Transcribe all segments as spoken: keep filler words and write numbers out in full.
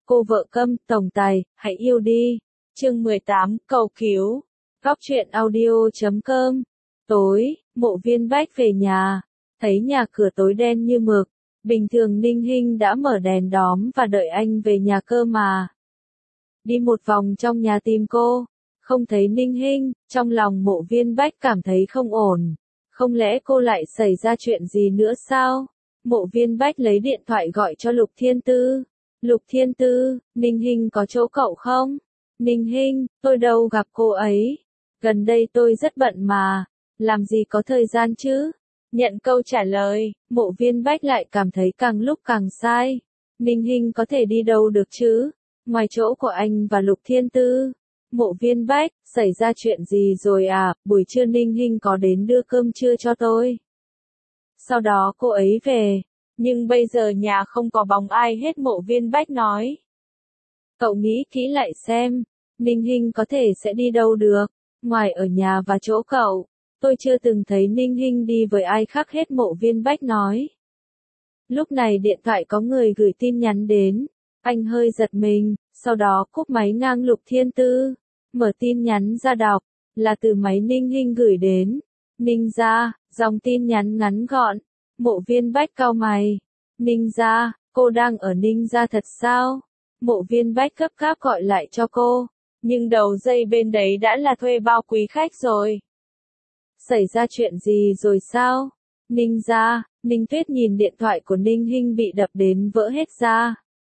cô vợ câm, tổng tài, hãy yêu đi. Chương mười tám, cầu cứu. Góc truyện audio chấm com. Tối, Mộ Viên Bách về nhà, thấy nhà cửa tối đen như mực. Bình thường Ninh Hinh đã mở đèn đóm và đợi anh về nhà cơ mà. Đi một vòng trong nhà tìm cô, không thấy Ninh Hinh, trong lòng Mộ Viên Bách cảm thấy không ổn. Không lẽ cô lại xảy ra chuyện gì nữa sao? Mộ Viên Bách lấy điện thoại gọi cho Lục Thiên Tư. Lục Thiên Tư, Ninh Hinh có chỗ cậu không? Ninh Hinh, tôi đâu gặp cô ấy. Gần đây tôi rất bận mà, làm gì có thời gian chứ? Nhận câu trả lời, Mộ Viên Bách lại cảm thấy càng lúc càng sai. Ninh Hinh có thể đi đâu được chứ? Ngoài chỗ của anh và Lục Thiên Tư. Mộ Viên Bách, xảy ra chuyện gì rồi à? Buổi trưa Ninh Hinh có đến đưa cơm trưa cho tôi. Sau đó cô ấy về, nhưng bây giờ nhà không có bóng ai hết. Mộ Viên Bách nói. Cậu nghĩ kỹ lại xem, Ninh Hinh có thể sẽ đi đâu được, ngoài ở nhà và chỗ cậu. Tôi chưa từng thấy Ninh Hinh đi với ai khác hết. Mộ Viên Bách nói. Lúc này điện thoại có người gửi tin nhắn đến, anh hơi giật mình, sau đó cúp máy ngang. Lục Thiên Tư mở tin nhắn ra đọc, là từ máy Ninh Hinh gửi đến. Ninh gia, dòng tin nhắn ngắn gọn. Mộ Viên Bách cau mày. Ninh gia, cô đang ở Ninh gia thật sao? Mộ Viên Bách gấp gáp gọi lại cho cô, nhưng đầu dây bên đấy đã là thuê bao quý khách rồi. Xảy ra chuyện gì rồi sao? Ninh gia, Ninh Tuyết nhìn điện thoại của Ninh Hinh bị đập đến vỡ hết ra.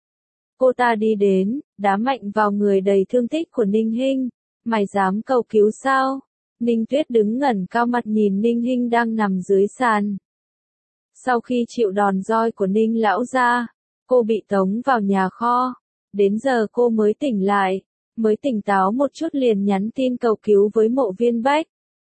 Cô ta đi đến, đá mạnh vào người đầy thương tích của Ninh Hinh. Mày dám cầu cứu sao? Ninh Tuyết đứng ngẩng cao mặt nhìn Ninh Hinh đang nằm dưới sàn. Sau khi chịu đòn roi của Ninh lão gia, cô bị tống vào nhà kho. Đến giờ cô mới tỉnh lại, mới tỉnh táo một chút liền nhắn tin cầu cứu với Mộ Viên Bách.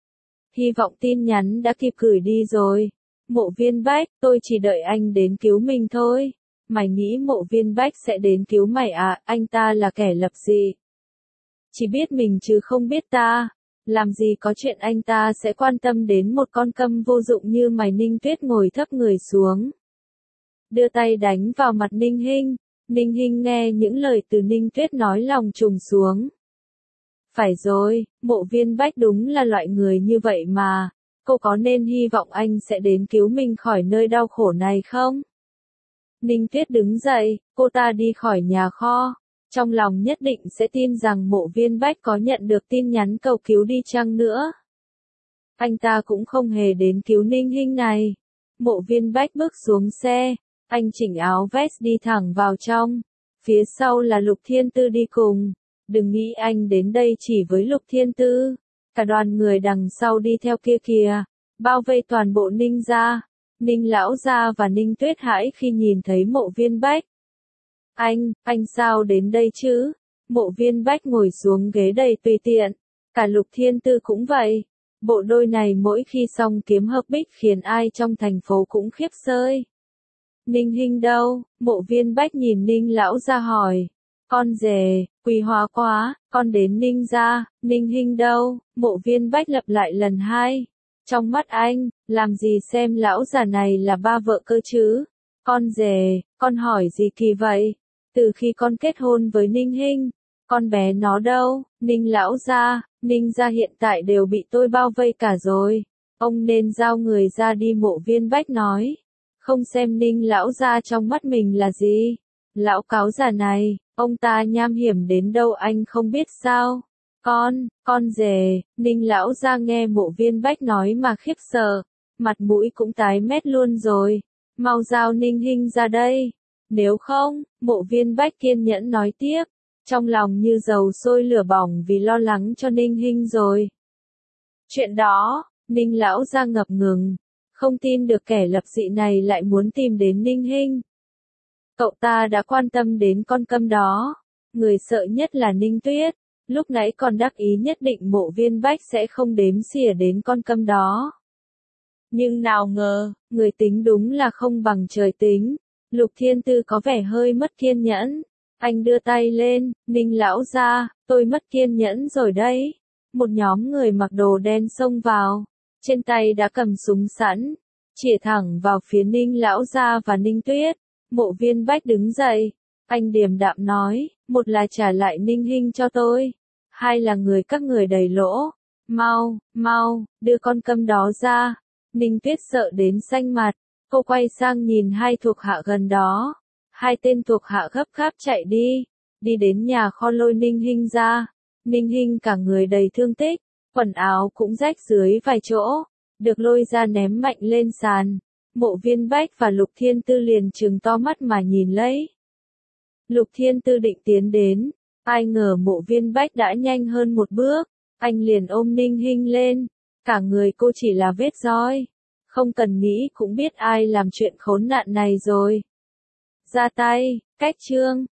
Hy vọng tin nhắn đã kịp gửi đi rồi. Mộ Viên Bách, tôi chỉ đợi anh đến cứu mình thôi. Mày nghĩ Mộ Viên Bách sẽ đến cứu mày à? Anh ta là kẻ lập dị, chỉ biết mình chứ không biết ta. Làm gì có chuyện anh ta sẽ quan tâm đến một con câm vô dụng như mày. Ninh Tuyết ngồi thấp người xuống, đưa tay đánh vào mặt Ninh Hinh. Ninh Hinh nghe những lời từ Ninh Tuyết nói lòng trùng xuống. Phải rồi, Mộ Viên Bách đúng là loại người như vậy mà. Cô có nên hy vọng anh sẽ đến cứu mình khỏi nơi đau khổ này không? Ninh Tuyết đứng dậy, cô ta đi khỏi nhà kho. Trong lòng nhất định sẽ tin rằng Mộ Viên Bách có nhận được tin nhắn cầu cứu đi chăng nữa, anh ta cũng không hề đến cứu Ninh Hinh này. Mộ Viên Bách bước xuống xe, anh chỉnh áo vest đi thẳng vào trong. Phía sau là Lục Thiên Tư đi cùng. Đừng nghĩ anh đến đây chỉ với Lục Thiên Tư. Cả đoàn người đằng sau đi theo kia kìa, bao vây toàn bộ Ninh gia. Ninh lão gia và Ninh Tuyết hãi khi nhìn thấy Mộ Viên Bách. Anh, anh sao đến đây chứ? Mộ Viên Bách ngồi xuống ghế đầy tùy tiện. Cả Lục Thiên Tư cũng vậy. Bộ đôi này mỗi khi xong kiếm hợp bích khiến ai trong thành phố cũng khiếp sơi. Ninh Hinh đâu? Mộ Viên Bách nhìn Ninh lão gia hỏi. Con rể, quý hóa quá, con đến Ninh gia. Ninh Hinh đâu? Mộ Viên Bách lặp lại lần hai. Trong mắt anh, làm gì xem lão già này là ba vợ cơ chứ? Con rể, con hỏi gì kỳ vậy? Từ khi con kết hôn với Ninh Hinh, con bé nó đâu? Ninh lão gia, Ninh gia hiện tại đều bị tôi bao vây cả rồi. Ông nên giao người ra đi. Mộ Viên Bách nói. Không xem Ninh lão gia trong mắt mình là gì? Lão cáo già này, ông ta nham hiểm đến đâu anh không biết sao? Con, con rể. Ninh lão gia nghe Mộ Viên Bách nói mà khiếp sợ, mặt mũi cũng tái mét luôn rồi. Mau giao Ninh Hinh ra đây. Nếu không, Mộ Viên Bách kiên nhẫn nói tiếp, trong lòng như dầu sôi lửa bỏng vì lo lắng cho Ninh Hinh rồi. Chuyện đó, Ninh lão gia ngập ngừng, không tin được kẻ lập dị này lại muốn tìm đến Ninh Hinh. Cậu ta đã quan tâm đến con câm đó. Người sợ nhất là Ninh Tuyết, lúc nãy còn đắc ý nhất định Mộ Viên Bách sẽ không đếm xỉa đến con câm đó. Nhưng nào ngờ, người tính đúng là không bằng trời tính. Lục Thiên Tư có vẻ hơi mất kiên nhẫn. Anh đưa tay lên, Ninh lão gia, tôi mất kiên nhẫn rồi đấy. Một nhóm người mặc đồ đen xông vào, trên tay đã cầm súng sẵn, chĩa thẳng vào phía Ninh lão gia và Ninh Tuyết. Mộ Viên Bách đứng dậy, Anh điềm đạm nói, một là trả lại Ninh Hinh cho tôi, hai là người các người đầy lỗ. Mau, mau, đưa con câm đó ra. Ninh Tuyết sợ đến xanh mặt, cô quay sang nhìn hai thuộc hạ gần đó. Hai tên thuộc hạ gấp gáp chạy đi, đi đến nhà kho lôi Ninh Hinh ra. Ninh Hinh cả người đầy thương tích, quần áo cũng rách dưới vài chỗ, được lôi ra ném mạnh lên sàn. Mộ Viên Bách và Lục Thiên Tư liền trừng to mắt mà nhìn lấy. Lục Thiên Tư định tiến đến, ai ngờ Mộ Viên Bách đã nhanh hơn một bước, anh liền ôm Ninh Hinh lên, cả người cô chỉ là vết roi, không cần nghĩ cũng biết ai làm chuyện khốn nạn này rồi. Ra tay, cách chương.